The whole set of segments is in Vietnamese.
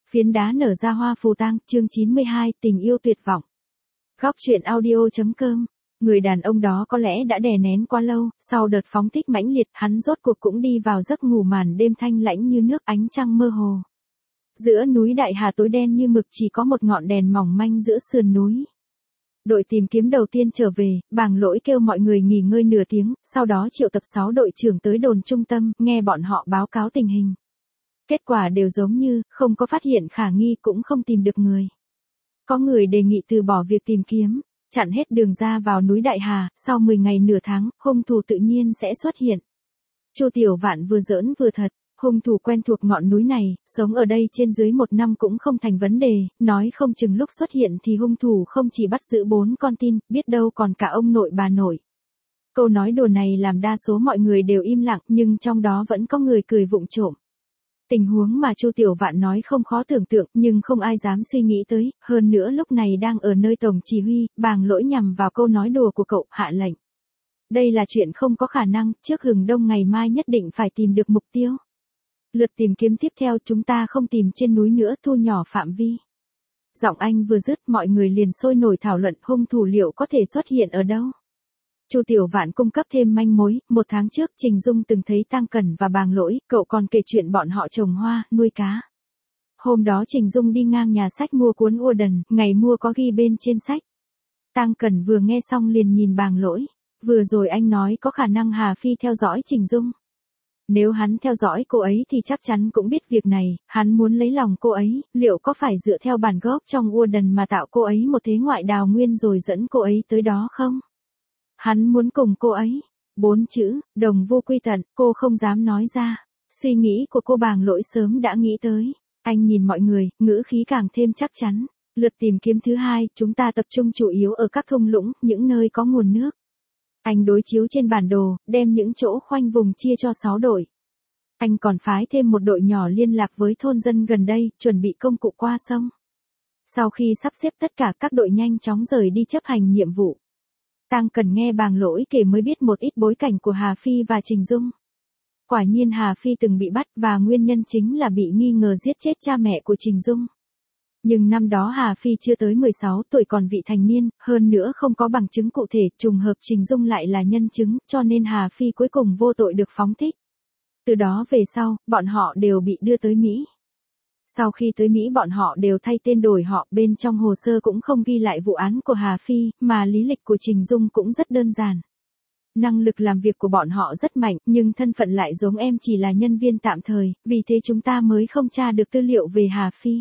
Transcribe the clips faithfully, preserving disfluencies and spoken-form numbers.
Phiến đá nở ra hoa phù tang, chương chín mươi hai, tình yêu tuyệt vọng. Góc truyện audio.com. Người đàn ông đó có lẽ đã đè nén quá lâu, sau đợt phóng thích mãnh liệt, hắn rốt cuộc cũng đi vào giấc ngủ màn đêm thanh lãnh như nước, ánh trăng mơ hồ. Giữa núi Đại Hà tối đen như mực, chỉ có một ngọn đèn mỏng manh giữa sườn núi. Đội tìm kiếm đầu tiên trở về, Bàng Lỗi kêu mọi người nghỉ ngơi nửa tiếng, sau đó triệu tập sáu đội trưởng tới đồn trung tâm, nghe bọn họ báo cáo tình hình. Kết quả đều giống như, không có phát hiện khả nghi, cũng không tìm được người. Có người đề nghị từ bỏ việc tìm kiếm, chặn hết đường ra vào núi Đại Hà, sau mười ngày nửa tháng, hung thủ tự nhiên sẽ xuất hiện. Chu Tiểu Vạn vừa giỡn vừa thật, hung thủ quen thuộc ngọn núi này, sống ở đây trên dưới một năm cũng không thành vấn đề, nói không chừng lúc xuất hiện thì hung thủ không chỉ bắt giữ bốn con tin, biết đâu còn cả ông nội bà nội. Câu nói đùa này làm đa số mọi người đều im lặng, nhưng trong đó vẫn có người cười vụng trộm. Tình huống mà Chu Tiểu Vạn nói không khó tưởng tượng, nhưng không ai dám suy nghĩ tới, hơn nữa lúc này đang ở nơi tổng chỉ huy, Bàng Lỗi nhằm vào câu nói đùa của cậu, hạ lệnh. Đây là chuyện không có khả năng, trước hừng đông ngày mai nhất định phải tìm được mục tiêu. Lượt tìm kiếm tiếp theo chúng ta không tìm trên núi nữa, thu nhỏ phạm vi. Giọng anh vừa dứt, mọi người liền sôi nổi thảo luận hung thủ liệu có thể xuất hiện ở đâu. Chu Tiểu Vạn cung cấp thêm manh mối, một tháng trước Trình Dung từng thấy Tăng Cẩn và Bàng Lỗi, cậu còn kể chuyện bọn họ trồng hoa, nuôi cá. Hôm đó Trình Dung đi ngang nhà sách mua cuốn Ua Đần, ngày mua có ghi bên trên sách. Tăng Cẩn vừa nghe xong liền nhìn Bàng Lỗi, vừa rồi anh nói có khả năng Hà Phi theo dõi Trình Dung. Nếu hắn theo dõi cô ấy thì chắc chắn cũng biết việc này, hắn muốn lấy lòng cô ấy, liệu có phải dựa theo bản gốc trong Ua Đần mà tạo cô ấy một thế ngoại đào nguyên rồi dẫn cô ấy tới đó không? Hắn muốn cùng cô ấy. Bốn chữ, đồng vô quy tận, cô không dám nói ra. Suy nghĩ của cô Bàng Lỗi sớm đã nghĩ tới. Anh nhìn mọi người, ngữ khí càng thêm chắc chắn. Lượt tìm kiếm thứ hai, chúng ta tập trung chủ yếu ở các thung lũng, những nơi có nguồn nước. Anh đối chiếu trên bản đồ, đem những chỗ khoanh vùng chia cho sáu đội. Anh còn phái thêm một đội nhỏ liên lạc với thôn dân gần đây, chuẩn bị công cụ qua sông. Sau khi sắp xếp tất cả các đội nhanh chóng rời đi chấp hành nhiệm vụ. Tăng Cần nghe Bàng Lỗi kể mới biết một ít bối cảnh của Hà Phi và Trình Dung. Quả nhiên Hà Phi từng bị bắt và nguyên nhân chính là bị nghi ngờ giết chết cha mẹ của Trình Dung. Nhưng năm đó Hà Phi chưa tới mười sáu tuổi còn vị thành niên, hơn nữa không có bằng chứng cụ thể, trùng hợp Trình Dung lại là nhân chứng, cho nên Hà Phi cuối cùng vô tội được phóng thích. Từ đó về sau, bọn họ đều bị đưa tới Mỹ. Sau khi tới Mỹ bọn họ đều thay tên đổi họ, bên trong hồ sơ cũng không ghi lại vụ án của Hà Phi, mà lý lịch của Trình Dung cũng rất đơn giản. Năng lực làm việc của bọn họ rất mạnh, nhưng thân phận lại giống em chỉ là nhân viên tạm thời, vì thế chúng ta mới không tra được tư liệu về Hà Phi.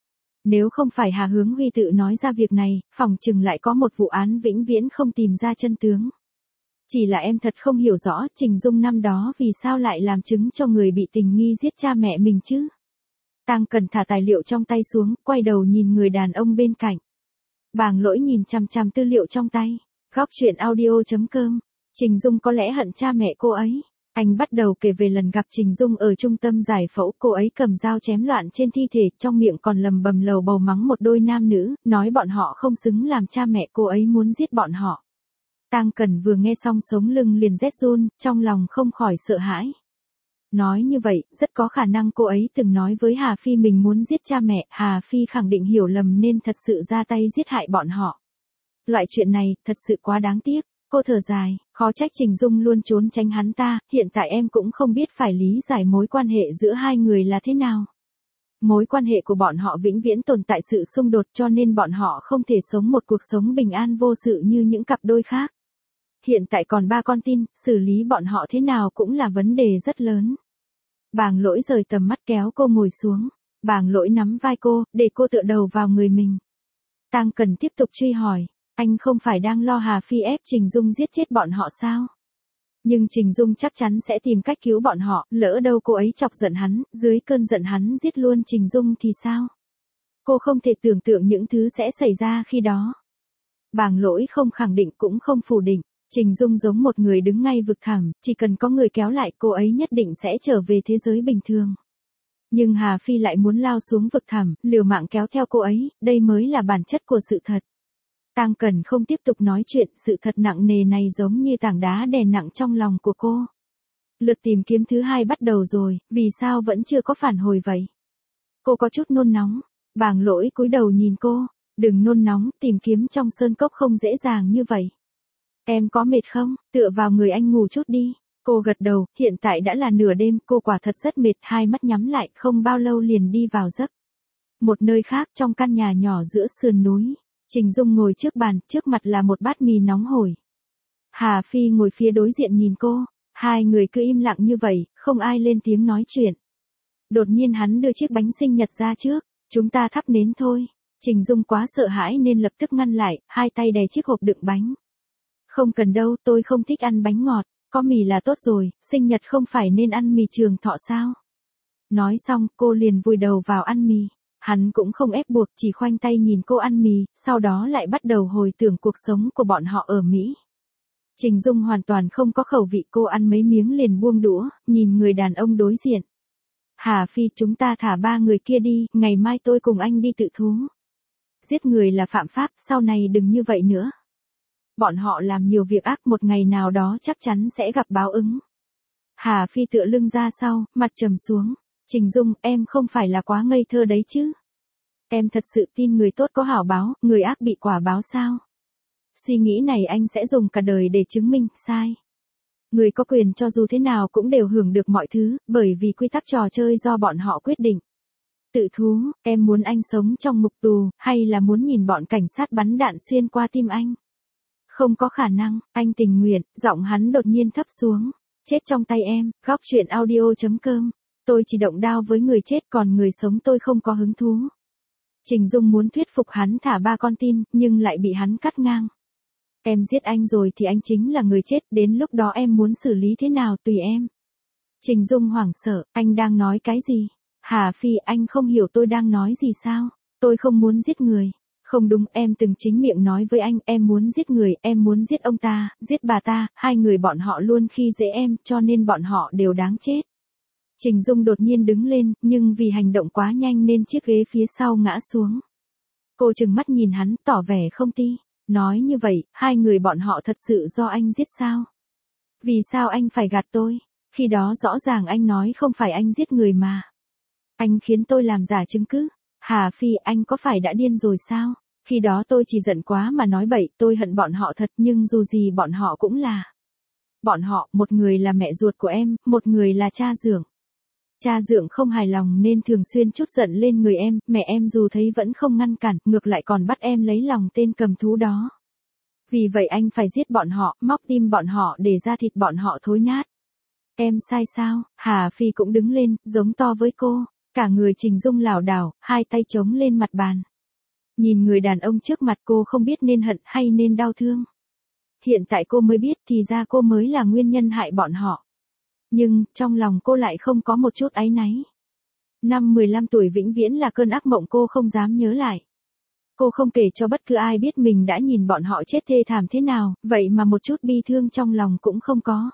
Nếu không phải Hà Hướng Huy tự nói ra việc này, phỏng chừng lại có một vụ án vĩnh viễn không tìm ra chân tướng. Chỉ là em thật không hiểu rõ Trình Dung năm đó vì sao lại làm chứng cho người bị tình nghi giết cha mẹ mình chứ. Tăng Cần thả tài liệu trong tay xuống, quay đầu nhìn người đàn ông bên cạnh. Bàng Lỗi nhìn chằm chằm tư liệu trong tay. Góc truyện audio.com. Trình Dung có lẽ hận cha mẹ cô ấy. Anh bắt đầu kể về lần gặp Trình Dung ở trung tâm giải phẫu, cô ấy cầm dao chém loạn trên thi thể, trong miệng còn lầm bầm lầu bầu mắng một đôi nam nữ, nói bọn họ không xứng làm cha mẹ cô ấy, muốn giết bọn họ. Tăng Cần vừa nghe xong sống lưng liền rét run, trong lòng không khỏi sợ hãi. Nói như vậy, rất có khả năng cô ấy từng nói với Hà Phi mình muốn giết cha mẹ, Hà Phi khẳng định hiểu lầm nên thật sự ra tay giết hại bọn họ. Loại chuyện này, thật sự quá đáng tiếc. Cô thở dài, khó trách Trình Dung luôn trốn tránh hắn ta, hiện tại em cũng không biết phải lý giải mối quan hệ giữa hai người là thế nào. Mối quan hệ của bọn họ vĩnh viễn tồn tại sự xung đột, cho nên bọn họ không thể sống một cuộc sống bình an vô sự như những cặp đôi khác. Hiện tại còn ba con tin, xử lý bọn họ thế nào cũng là vấn đề rất lớn. Bàng Lỗi rời tầm mắt kéo cô ngồi xuống. Bàng Lỗi nắm vai cô, để cô tựa đầu vào người mình. Tăng Cần tiếp tục truy hỏi. Anh không phải đang lo Hà Phi ép Trình Dung giết chết bọn họ sao? Nhưng Trình Dung chắc chắn sẽ tìm cách cứu bọn họ, lỡ đâu cô ấy chọc giận hắn, dưới cơn giận hắn giết luôn Trình Dung thì sao? Cô không thể tưởng tượng những thứ sẽ xảy ra khi đó. Bàng Lỗi không khẳng định cũng không phủ định. Trình Dung giống một người đứng ngay vực thẳm, chỉ cần có người kéo lại cô ấy nhất định sẽ trở về thế giới bình thường. Nhưng Hà Phi lại muốn lao xuống vực thẳm, liều mạng kéo theo cô ấy, đây mới là bản chất của sự thật. Tăng Cần không tiếp tục nói chuyện, sự thật nặng nề này giống như tảng đá đè nặng trong lòng của cô. Lượt tìm kiếm thứ hai bắt đầu rồi, vì sao vẫn chưa có phản hồi vậy? Cô có chút nôn nóng. Bàng Lỗi cúi đầu nhìn cô. Đừng nôn nóng, tìm kiếm trong sơn cốc không dễ dàng như vậy. Em có mệt không? Tựa vào người anh ngủ chút đi. Cô gật đầu, hiện tại đã là nửa đêm, cô quả thật rất mệt, hai mắt nhắm lại, không bao lâu liền đi vào giấc. Một nơi khác trong căn nhà nhỏ giữa sườn núi, Trình Dung ngồi trước bàn, trước mặt là một bát mì nóng hổi. Hà Phi ngồi phía đối diện nhìn cô, hai người cứ im lặng như vậy, không ai lên tiếng nói chuyện. Đột nhiên hắn đưa chiếc bánh sinh nhật ra trước, chúng ta thắp nến thôi. Trình Dung quá sợ hãi nên lập tức ngăn lại, hai tay đè chiếc hộp đựng bánh. Không cần đâu, tôi không thích ăn bánh ngọt, có mì là tốt rồi, sinh nhật không phải nên ăn mì trường thọ sao? Nói xong, cô liền vùi đầu vào ăn mì. Hắn cũng không ép buộc, chỉ khoanh tay nhìn cô ăn mì, sau đó lại bắt đầu hồi tưởng cuộc sống của bọn họ ở Mỹ. Trình Dung hoàn toàn không có khẩu vị, cô ăn mấy miếng liền buông đũa, nhìn người đàn ông đối diện. Hà Phi, chúng ta thả ba người kia đi, ngày mai tôi cùng anh đi tự thú. Giết người là phạm pháp, sau này đừng như vậy nữa. Bọn họ làm nhiều việc ác, một ngày nào đó chắc chắn sẽ gặp báo ứng. Hà Phi tựa lưng ra sau, mặt trầm xuống. Trình Dung, em không phải là quá ngây thơ đấy chứ? Em thật sự tin người tốt có hảo báo, người ác bị quả báo sao? Suy nghĩ này anh sẽ dùng cả đời để chứng minh, sai. Người có quyền cho dù thế nào cũng đều hưởng được mọi thứ, bởi vì quy tắc trò chơi do bọn họ quyết định. Tự thú, em muốn anh sống trong ngục tù, hay là muốn nhìn bọn cảnh sát bắn đạn xuyên qua tim anh? Không có khả năng, anh tình nguyện, giọng hắn đột nhiên thấp xuống. Chết trong tay em, góc truyện audio chấm com. Tôi chỉ động đao với người chết, còn người sống tôi không có hứng thú. Trình Dung muốn thuyết phục hắn thả ba con tin, nhưng lại bị hắn cắt ngang. Em giết anh rồi thì anh chính là người chết, đến lúc đó em muốn xử lý thế nào tùy em. Trình Dung hoảng sợ, anh đang nói cái gì? Hà Phi, anh không hiểu tôi đang nói gì sao? Tôi không muốn giết người. Không đúng, em từng chính miệng nói với anh, em muốn giết người, em muốn giết ông ta, giết bà ta, hai người bọn họ luôn khi dễ em, cho nên bọn họ đều đáng chết. Trình Dung đột nhiên đứng lên, nhưng vì hành động quá nhanh nên chiếc ghế phía sau ngã xuống. Cô trừng mắt nhìn hắn, tỏ vẻ không tin. Nói như vậy, hai người bọn họ thật sự do anh giết sao? Vì sao anh phải gạt tôi? Khi đó rõ ràng anh nói không phải anh giết người mà. Anh khiến tôi làm giả chứng cứ. Hà Phi, anh có phải đã điên rồi sao? Khi đó tôi chỉ giận quá mà nói bậy, tôi hận bọn họ thật, nhưng dù gì bọn họ cũng là. Bọn họ, một người là mẹ ruột của em, một người là cha dượng. Cha dượng không hài lòng nên thường xuyên trút giận lên người em, mẹ em dù thấy vẫn không ngăn cản, ngược lại còn bắt em lấy lòng tên cầm thú đó. Vì vậy anh phải giết bọn họ, móc tim bọn họ để ra thịt bọn họ thối nát. Em sai sao? Hà Phi cũng đứng lên, giống to với cô. Cả người Trình Dung lảo đảo, hai tay chống lên mặt bàn. Nhìn người đàn ông trước mặt cô không biết nên hận hay nên đau thương. Hiện tại cô mới biết thì ra cô mới là nguyên nhân hại bọn họ. Nhưng, trong lòng cô lại không có một chút áy náy. Năm mười lăm tuổi vĩnh viễn là cơn ác mộng cô không dám nhớ lại. Cô không kể cho bất cứ ai biết mình đã nhìn bọn họ chết thê thảm thế nào, vậy mà một chút bi thương trong lòng cũng không có.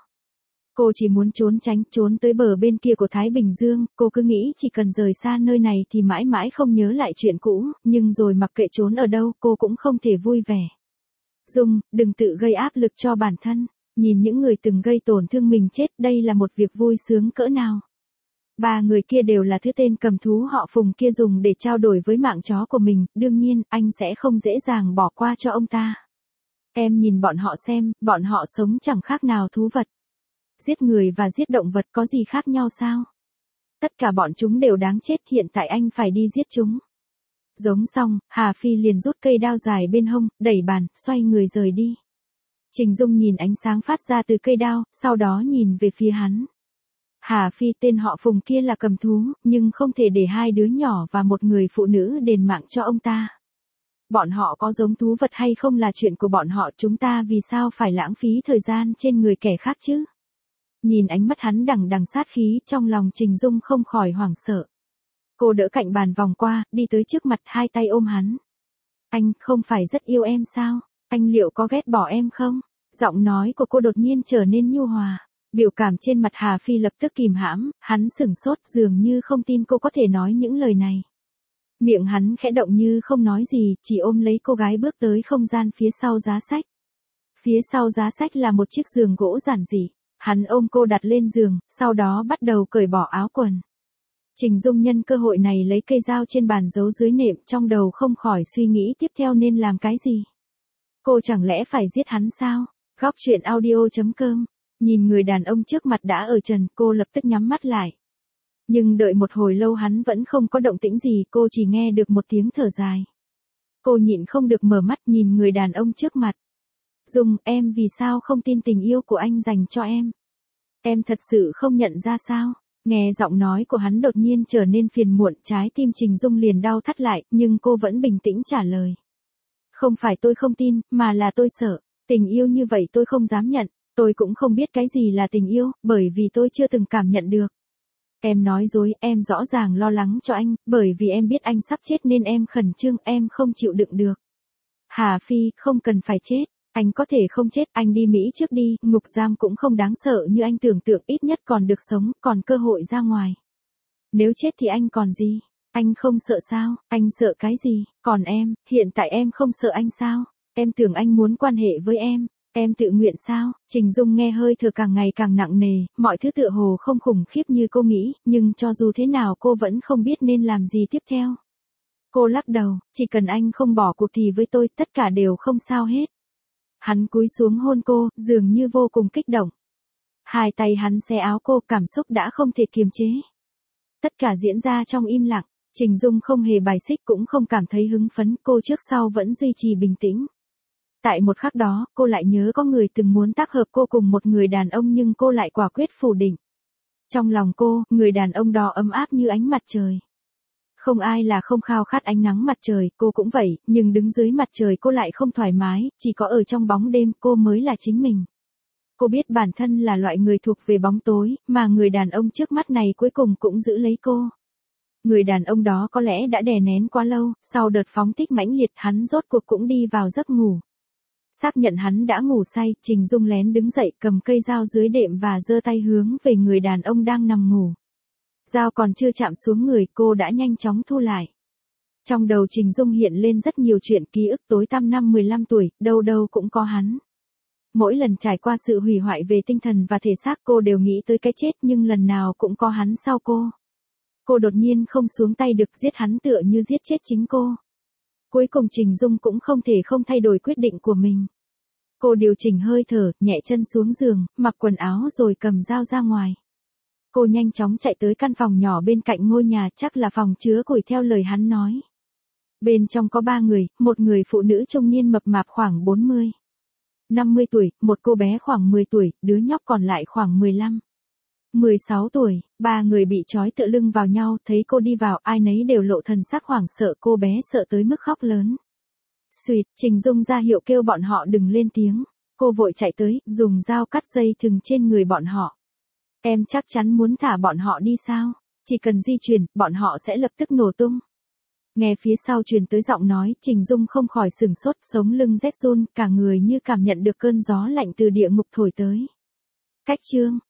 Cô chỉ muốn trốn tránh, trốn tới bờ bên kia của Thái Bình Dương, cô cứ nghĩ chỉ cần rời xa nơi này thì mãi mãi không nhớ lại chuyện cũ, nhưng rồi mặc kệ trốn ở đâu cô cũng không thể vui vẻ. Dung, đừng tự gây áp lực cho bản thân, nhìn những người từng gây tổn thương mình chết, đây là một việc vui sướng cỡ nào. Ba người kia đều là thứ tên cầm thú họ Phùng kia dùng để trao đổi với mạng chó của mình, đương nhiên, anh sẽ không dễ dàng bỏ qua cho ông ta. Em nhìn bọn họ xem, bọn họ sống chẳng khác nào thú vật. Giết người và giết động vật có gì khác nhau sao? Tất cả bọn chúng đều đáng chết, hiện tại anh phải đi giết chúng. Giống xong, Hà Phi liền rút cây đao dài bên hông, đẩy bàn, xoay người rời đi. Trình Dung nhìn ánh sáng phát ra từ cây đao, sau đó nhìn về phía hắn. Hà Phi, tên họ Phùng kia là cầm thú, nhưng không thể để hai đứa nhỏ và một người phụ nữ đền mạng cho ông ta. Bọn họ có giống thú vật hay không là chuyện của bọn họ, chúng ta vì sao phải lãng phí thời gian trên người kẻ khác chứ? Nhìn ánh mắt hắn đằng đằng sát khí, trong lòng Trình Dung không khỏi hoảng sợ. Cô đỡ cạnh bàn vòng qua, đi tới trước mặt, hai tay ôm hắn. Anh không phải rất yêu em sao? Anh liệu có ghét bỏ em không? Giọng nói của cô đột nhiên trở nên nhu hòa. Biểu cảm trên mặt Hà Phi lập tức kìm hãm, hắn sửng sốt dường như không tin cô có thể nói những lời này. Miệng hắn khẽ động như không nói gì, chỉ ôm lấy cô gái bước tới không gian phía sau giá sách. Phía sau giá sách là một chiếc giường gỗ giản dị. Hắn ôm cô đặt lên giường, sau đó bắt đầu cởi bỏ áo quần. Trình Dung nhân cơ hội này lấy cây dao trên bàn giấu dưới nệm, trong đầu không khỏi suy nghĩ tiếp theo nên làm cái gì. Cô chẳng lẽ phải giết hắn sao? Góc truyện audio chấm com. Nhìn người đàn ông trước mặt đã ở trần, cô lập tức nhắm mắt lại. Nhưng đợi một hồi lâu hắn vẫn không có động tĩnh gì, cô chỉ nghe được một tiếng thở dài. Cô nhịn không được mở mắt nhìn người đàn ông trước mặt. Dung, em vì sao không tin tình yêu của anh dành cho em? Em thật sự không nhận ra sao? Nghe giọng nói của hắn đột nhiên trở nên phiền muộn, trái tim Trình Dung liền đau thắt lại, nhưng cô vẫn bình tĩnh trả lời. Không phải tôi không tin, mà là tôi sợ. Tình yêu như vậy tôi không dám nhận, tôi cũng không biết cái gì là tình yêu, bởi vì tôi chưa từng cảm nhận được. Em nói dối, em rõ ràng lo lắng cho anh, bởi vì em biết anh sắp chết nên em khẩn trương, em không chịu đựng được. Hà Phi, không cần phải chết, anh có thể không chết, anh đi Mỹ trước đi, ngục giam cũng không đáng sợ như anh tưởng tượng, ít nhất còn được sống, còn cơ hội ra ngoài. Nếu chết thì anh còn gì? Anh không sợ sao? Anh sợ cái gì? Còn em, hiện tại em không sợ anh sao? Em tưởng anh muốn quan hệ với em. Em tự nguyện sao? Trình Dung nghe hơi thở càng ngày càng nặng nề, mọi thứ tựa hồ không khủng khiếp như cô nghĩ, nhưng cho dù thế nào cô vẫn không biết nên làm gì tiếp theo. Cô lắc đầu, chỉ cần anh không bỏ cuộc thì với tôi tất cả đều không sao hết. Hắn cúi xuống hôn cô, dường như vô cùng kích động. Hai tay hắn xé áo cô, cảm xúc đã không thể kiềm chế. Tất cả diễn ra trong im lặng, Trình Dung không hề bài xích cũng không cảm thấy hứng phấn, cô trước sau vẫn duy trì bình tĩnh. Tại một khắc đó, cô lại nhớ có người từng muốn tác hợp cô cùng một người đàn ông nhưng cô lại quả quyết phủ định. Trong lòng cô, người đàn ông đó ấm áp như ánh mặt trời. Không ai là không khao khát ánh nắng mặt trời, cô cũng vậy, nhưng đứng dưới mặt trời cô lại không thoải mái, chỉ có ở trong bóng đêm cô mới là chính mình. Cô biết bản thân là loại người thuộc về bóng tối, mà người đàn ông trước mắt này cuối cùng cũng giữ lấy cô. Người đàn ông đó có lẽ đã đè nén quá lâu, sau đợt phóng thích mãnh liệt hắn rốt cuộc cũng đi vào giấc ngủ. Xác nhận hắn đã ngủ say, Trình Dung lén đứng dậy cầm cây dao dưới đệm và giơ tay hướng về người đàn ông đang nằm ngủ. Dao còn chưa chạm xuống người cô đã nhanh chóng thu lại. Trong đầu Trình Dung hiện lên rất nhiều chuyện, ký ức tối tăm năm mười lăm tuổi, đâu đâu cũng có hắn. Mỗi lần trải qua sự hủy hoại về tinh thần và thể xác cô đều nghĩ tới cái chết, nhưng lần nào cũng có hắn sau cô. Cô đột nhiên không xuống tay được, giết hắn tựa như giết chết chính cô. Cuối cùng Trình Dung cũng không thể không thay đổi quyết định của mình. Cô điều chỉnh hơi thở, nhẹ chân xuống giường, mặc quần áo rồi cầm dao ra ngoài. Cô nhanh chóng chạy tới căn phòng nhỏ bên cạnh ngôi nhà, chắc là phòng chứa củi theo lời hắn nói. Bên trong có ba người, một người phụ nữ trung niên mập mạp khoảng bốn mươi, năm mươi tuổi, một cô bé khoảng mười tuổi, đứa nhóc còn lại khoảng mười lăm, mười sáu tuổi, ba người bị trói tựa lưng vào nhau, thấy cô đi vào, ai nấy đều lộ thần sắc hoảng sợ, cô bé sợ tới mức khóc lớn. Xuyệt, Trình Dung ra hiệu kêu bọn họ đừng lên tiếng, cô vội chạy tới, dùng dao cắt dây thừng trên người bọn họ. Em chắc chắn muốn thả bọn họ đi sao? Chỉ cần di chuyển, bọn họ sẽ lập tức nổ tung. Nghe phía sau truyền tới giọng nói, Trình Dung không khỏi sửng sốt, sống lưng rét run, cả người như cảm nhận được cơn gió lạnh từ địa ngục thổi tới. Cách chương